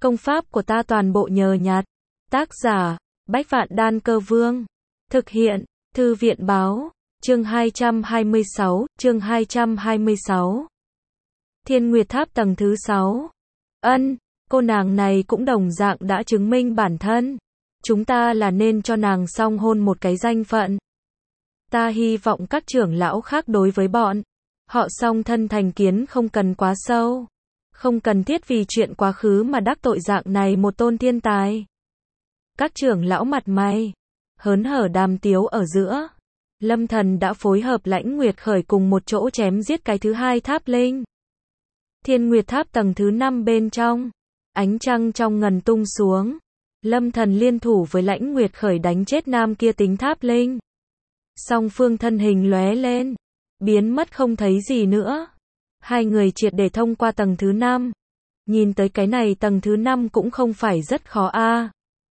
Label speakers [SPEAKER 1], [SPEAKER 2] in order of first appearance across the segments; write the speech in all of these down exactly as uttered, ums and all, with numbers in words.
[SPEAKER 1] Công pháp của ta toàn bộ nhờ nhặt. Tác giả, Bách Vạn Đan Cơ Vương. Thực hiện, Thư viện Báo. Chương hai trăm hai mươi sáu, chương hai trăm hai mươi sáu. Thiên Nguyệt Tháp tầng thứ sáu. Ân, cô nàng này cũng đồng dạng đã chứng minh bản thân. Chúng ta là nên cho nàng song hôn một cái danh phận. Ta hy vọng các trưởng lão khác đối với bọn họ song thân thành kiến không cần quá sâu. Không cần thiết vì chuyện quá khứ mà đắc tội dạng này một tôn thiên tài. Các trưởng lão mặt mày hớn hở đàm tiếu ở giữa. Lâm Thần đã phối hợp Lãnh Nguyệt Khởi cùng một chỗ chém giết cái thứ hai tháp linh. Thiên Nguyệt Tháp tầng thứ năm bên trong, ánh trăng trong ngần tung xuống. Lâm Thần liên thủ với Lãnh Nguyệt Khởi đánh chết nam kia tính tháp linh. Song phương thân hình lóe lên, biến mất không thấy gì nữa. Hai người triệt để thông qua tầng thứ năm. Nhìn tới cái này tầng thứ năm cũng không phải rất khó a. À.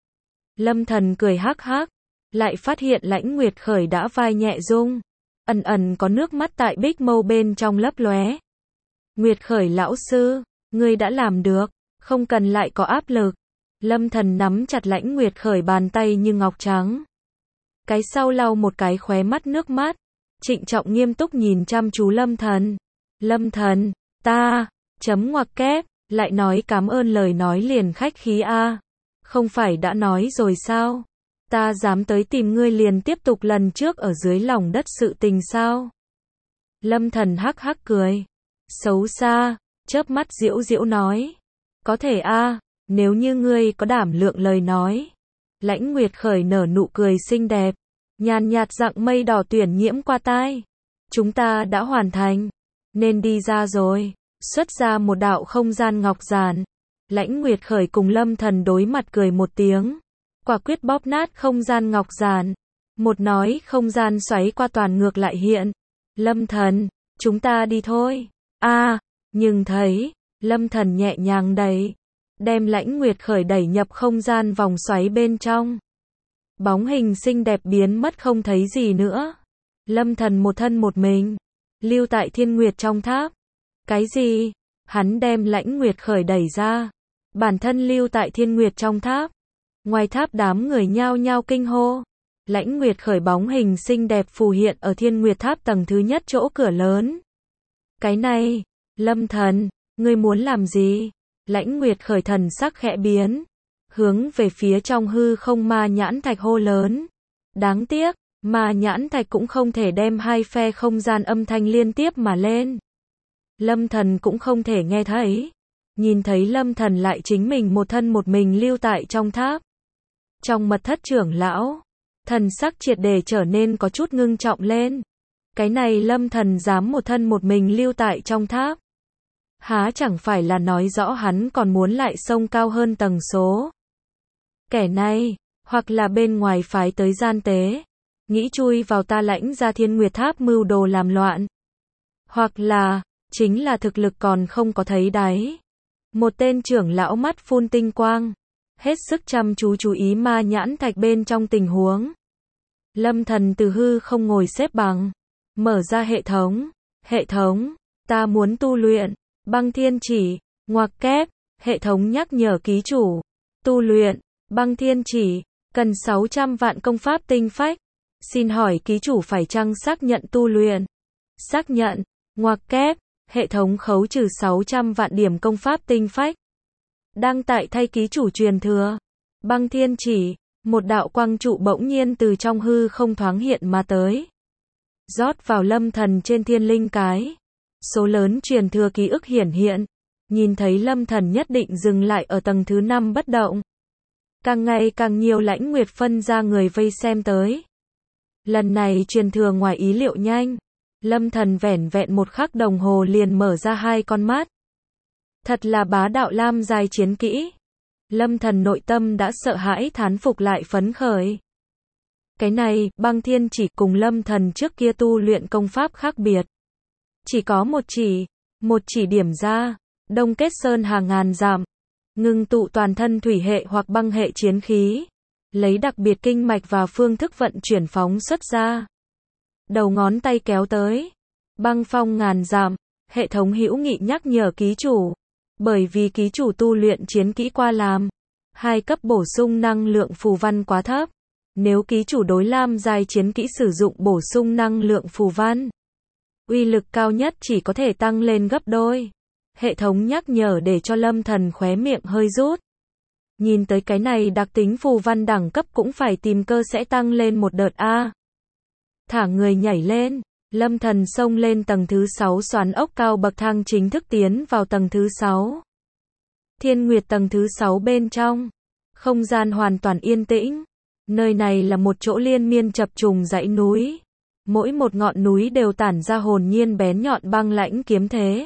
[SPEAKER 1] Lâm Thần cười hắc hắc, lại phát hiện Lãnh Nguyệt Khởi đã vai nhẹ rung, ẩn ẩn có nước mắt tại bích mâu bên trong lấp lóe. Nguyệt Khởi lão sư, ngươi đã làm được, không cần lại có áp lực. Lâm Thần nắm chặt Lãnh Nguyệt Khởi bàn tay như ngọc trắng. Cái sau lau một cái khóe mắt nước mắt, trịnh trọng nghiêm túc nhìn chăm chú Lâm Thần. Lâm Thần, ta, chấm ngoặc kép, lại nói cảm ơn lời nói liền khách khí a. À. Không phải đã nói rồi sao? Ta dám tới tìm ngươi liền tiếp tục lần trước ở dưới lòng đất sự tình sao? Lâm Thần hắc hắc cười. Xấu xa, chớp mắt giễu giễu nói. Có thể a, à, nếu như ngươi có đảm lượng lời nói. Lãnh Nguyệt Khởi nở nụ cười xinh đẹp, nhàn nhạt dạng mây đỏ tuyển nhiễm qua tai. Chúng ta đã hoàn thành, nên đi ra rồi. Xuất ra một đạo không gian ngọc giản. Lãnh Nguyệt Khởi cùng Lâm Thần đối mặt cười một tiếng. Quả quyết bóp nát không gian ngọc giản. Một nói không gian xoáy qua toàn ngược lại hiện. Lâm Thần, chúng ta đi thôi. A, à, nhưng thấy, Lâm Thần nhẹ nhàng đẩy, đem Lãnh Nguyệt Khởi đẩy nhập không gian vòng xoáy bên trong. Bóng hình xinh đẹp biến mất không thấy gì nữa. Lâm Thần một thân một mình, lưu tại Thiên Nguyệt trong tháp. Cái gì? Hắn đem Lãnh Nguyệt Khởi đẩy ra, bản thân lưu tại Thiên Nguyệt trong tháp. Ngoài tháp đám người nhao nhao kinh hô. Lãnh Nguyệt Khởi bóng hình xinh đẹp phù hiện ở Thiên Nguyệt Tháp tầng thứ nhất chỗ cửa lớn. Cái này, Lâm Thần, ngươi muốn làm gì? Lãnh Nguyệt Khởi thần sắc khẽ biến, hướng về phía trong hư không ma nhãn thạch hô lớn. Đáng tiếc, ma nhãn thạch cũng không thể đem hai phe không gian âm thanh liên tiếp mà lên. Lâm Thần cũng không thể nghe thấy. Nhìn thấy Lâm Thần lại chính mình một thân một mình lưu tại trong tháp. Trong mật thất trưởng lão, thần sắc triệt để trở nên có chút ngưng trọng lên. Cái này Lâm Thần dám một thân một mình lưu tại trong tháp. Há chẳng phải là nói rõ hắn còn muốn lại xông cao hơn tầng số. Kẻ này, hoặc là bên ngoài phái tới gian tế, nghĩ chui vào ta Lãnh ra Thiên Nguyệt Tháp mưu đồ làm loạn. Hoặc là, chính là thực lực còn không có thấy đáy. Một tên trưởng lão mắt phun tinh quang, hết sức chăm chú chú ý ma nhãn thạch bên trong tình huống. Lâm Thần từ hư không ngồi xếp bằng, mở ra hệ thống. Hệ thống, ta muốn tu luyện Băng Thiên Chỉ, ngoặc kép, hệ thống nhắc nhở ký chủ. Tu luyện Băng Thiên Chỉ, cần sáu trăm vạn công pháp tinh phách. Xin hỏi ký chủ phải chăng xác nhận tu luyện? Xác nhận, ngoặc kép, hệ thống khấu trừ sáu trăm vạn điểm công pháp tinh phách. Đang tại thay ký chủ truyền thừa. Băng Thiên Chỉ, một đạo quang trụ bỗng nhiên từ trong hư không thoáng hiện mà tới. Rót vào Lâm Thần trên thiên linh cái. Số lớn truyền thừa ký ức hiển hiện. Nhìn thấy Lâm Thần nhất định dừng lại ở tầng thứ năm bất động. Càng ngày càng nhiều Lãnh Nguyệt phân ra người vây xem tới. Lần này truyền thừa ngoài ý liệu nhanh. Lâm Thần vẻn vẹn một khắc đồng hồ liền mở ra hai con mắt. Thật là bá đạo lam giai chiến kỹ. Lâm Thần nội tâm đã sợ hãi thán phục lại phấn khởi. Cái này, Băng Thiên Chỉ cùng Lâm Thần trước kia tu luyện công pháp khác biệt. Chỉ có một chỉ, một chỉ điểm ra, đông kết sơn hà ngàn dặm, ngưng tụ toàn thân thủy hệ hoặc băng hệ chiến khí, lấy đặc biệt kinh mạch và phương thức vận chuyển phóng xuất ra. Đầu ngón tay kéo tới, băng phong ngàn dặm, hệ thống hữu nghị nhắc nhở ký chủ. Bởi vì ký chủ tu luyện chiến kỹ qua làm hai cấp bổ sung năng lượng phù văn quá thấp. Nếu ký chủ đối lam giai chiến kỹ sử dụng bổ sung năng lượng phù văn, uy lực cao nhất chỉ có thể tăng lên gấp đôi. Hệ thống nhắc nhở để cho Lâm Thần khóe miệng hơi rút. Nhìn tới cái này đặc tính phù văn đẳng cấp cũng phải tìm cơ sẽ tăng lên một đợt a. Thả người nhảy lên, Lâm Thần xông lên tầng thứ sáu xoắn ốc cao bậc thang chính thức tiến vào tầng thứ sáu. Thiên Nguyệt tầng thứ sáu bên trong, không gian hoàn toàn yên tĩnh. Nơi này là một chỗ liên miên chập trùng dãy núi. Mỗi một ngọn núi đều tản ra hồn nhiên bén nhọn băng lãnh kiếm thế.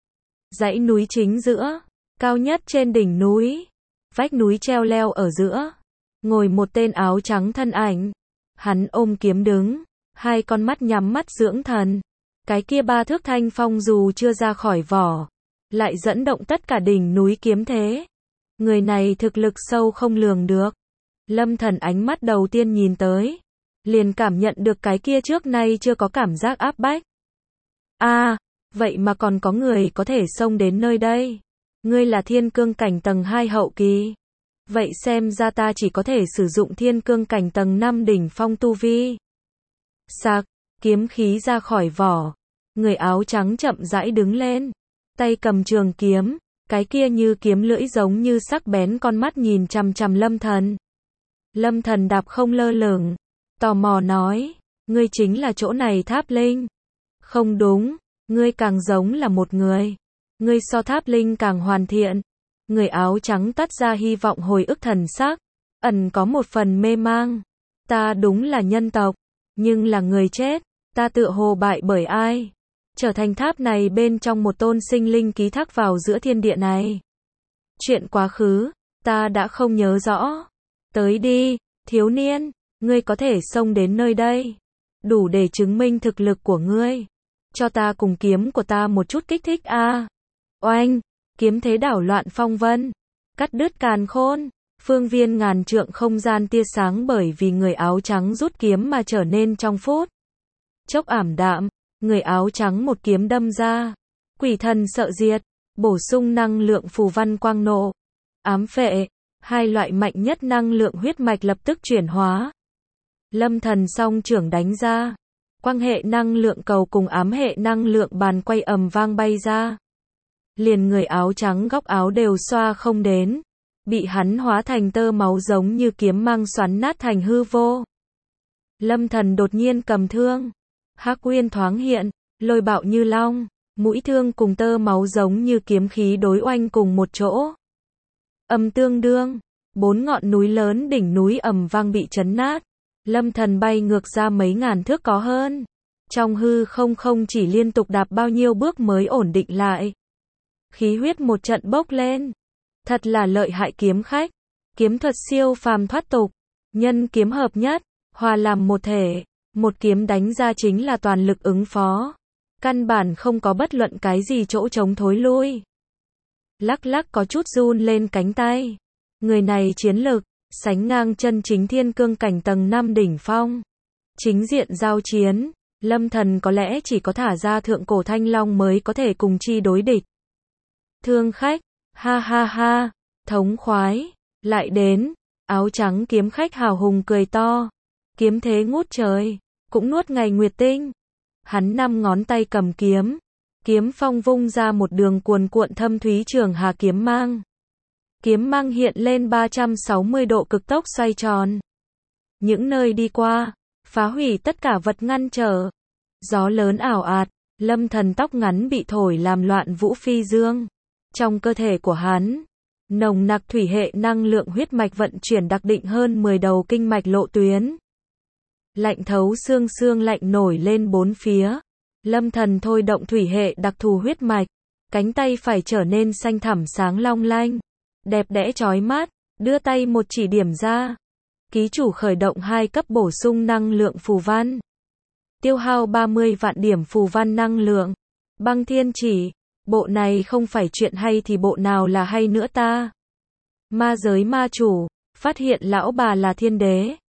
[SPEAKER 1] Dãy núi chính giữa, cao nhất trên đỉnh núi, vách núi treo leo ở giữa, ngồi một tên áo trắng thân ảnh. Hắn ôm kiếm đứng, hai con mắt nhắm mắt dưỡng thần. Cái kia ba thước thanh phong dù chưa ra khỏi vỏ, lại dẫn động tất cả đỉnh núi kiếm thế. Người này thực lực sâu không lường được. Lâm Thần ánh mắt đầu tiên nhìn tới, liền cảm nhận được cái kia trước nay chưa có cảm giác áp bách. A, à, vậy mà còn có người có thể xông đến nơi đây. Ngươi là thiên cương cảnh tầng hai hậu kỳ. Vậy xem ra ta chỉ có thể sử dụng thiên cương cảnh tầng năm đỉnh phong tu vi. Sạc, kiếm khí ra khỏi vỏ. Người áo trắng chậm rãi đứng lên. Tay cầm trường kiếm, cái kia như kiếm lưỡi giống như sắc bén con mắt nhìn chằm chằm Lâm Thần. Lâm Thần đạp không lơ lửng, tò mò nói, ngươi chính là chỗ này Tháp Linh. Không đúng, ngươi càng giống là một người. Ngươi so Tháp Linh càng hoàn thiện. Người áo trắng tắt ra hy vọng hồi ức thần sắc, ẩn có một phần mê mang. Ta đúng là nhân tộc, nhưng là người chết, ta tựa hồ bại bởi ai? Trở thành tháp này bên trong một tôn sinh linh ký thác vào giữa thiên địa này. Chuyện quá khứ, ta đã không nhớ rõ. Tới đi, thiếu niên, ngươi có thể xông đến nơi đây. Đủ để chứng minh thực lực của ngươi. Cho ta cùng kiếm của ta một chút kích thích a. À. Oanh, kiếm thế đảo loạn phong vân. Cắt đứt càn khôn. Phương viên ngàn trượng không gian tia sáng bởi vì người áo trắng rút kiếm mà trở nên trong phút chốc ảm đạm. Người áo trắng một kiếm đâm ra. Quỷ thần sợ diệt. Bổ sung năng lượng phù văn quang nộ. Ám phệ. Hai loại mạnh nhất năng lượng huyết mạch lập tức chuyển hóa. Lâm Thần song trưởng đánh ra. Quang hệ năng lượng cầu cùng ám hệ năng lượng bàn quay ầm vang bay ra. Liền người áo trắng góc áo đều xoa không đến. Bị hắn hóa thành tơ máu giống như kiếm mang xoắn nát thành hư vô. Lâm Thần đột nhiên cầm thương. Hắc uyên thoáng hiện, lôi bạo như long. Mũi thương cùng tơ máu giống như kiếm khí đối oanh cùng một chỗ. Âm tương đương, bốn ngọn núi lớn đỉnh núi ầm vang bị chấn nát. Lâm Thần bay ngược ra mấy ngàn thước có hơn. Trong hư không không chỉ liên tục đạp bao nhiêu bước mới ổn định lại. Khí huyết một trận bốc lên. Thật là lợi hại kiếm khách. Kiếm thuật siêu phàm thoát tục. Nhân kiếm hợp nhất, hòa làm một thể. Một kiếm đánh ra chính là toàn lực ứng phó. Căn bản không có bất luận cái gì chỗ trống thối lui. Lắc lắc có chút run lên cánh tay. Người này chiến lực, sánh ngang chân chính thiên cương cảnh tầng năm đỉnh phong. Chính diện giao chiến, Lâm Thần có lẽ chỉ có thả ra thượng cổ thanh long mới có thể cùng chi đối địch. Thương khách, ha ha ha, thống khoái, lại đến, áo trắng kiếm khách hào hùng cười to. Kiếm thế ngút trời, cũng nuốt ngày nguyệt tinh. Hắn năm ngón tay cầm kiếm. Kiếm phong vung ra một đường cuồn cuộn thâm thúy trường hà kiếm mang. Kiếm mang hiện lên ba trăm sáu mươi độ cực tốc xoay tròn. Những nơi đi qua, phá hủy tất cả vật ngăn trở. Gió lớn ảo ạt, Lâm Thần tóc ngắn bị thổi làm loạn vũ phi dương. Trong cơ thể của hắn, nồng nặc thủy hệ năng lượng huyết mạch vận chuyển đặc định hơn mười đầu kinh mạch lộ tuyến. Lạnh thấu xương xương lạnh nổi lên bốn phía. Lâm Thần thôi động thủy hệ đặc thù huyết mạch, cánh tay phải trở nên xanh thẳm sáng long lanh, đẹp đẽ chói mắt, đưa tay một chỉ điểm ra. Ký chủ khởi động hai cấp bổ sung năng lượng phù văn. Tiêu hao ba mươi vạn điểm phù văn năng lượng. Băng thiên chỉ, bộ này không phải chuyện hay thì bộ nào là hay nữa ta. Ma giới ma chủ, phát hiện lão bà là thiên đế.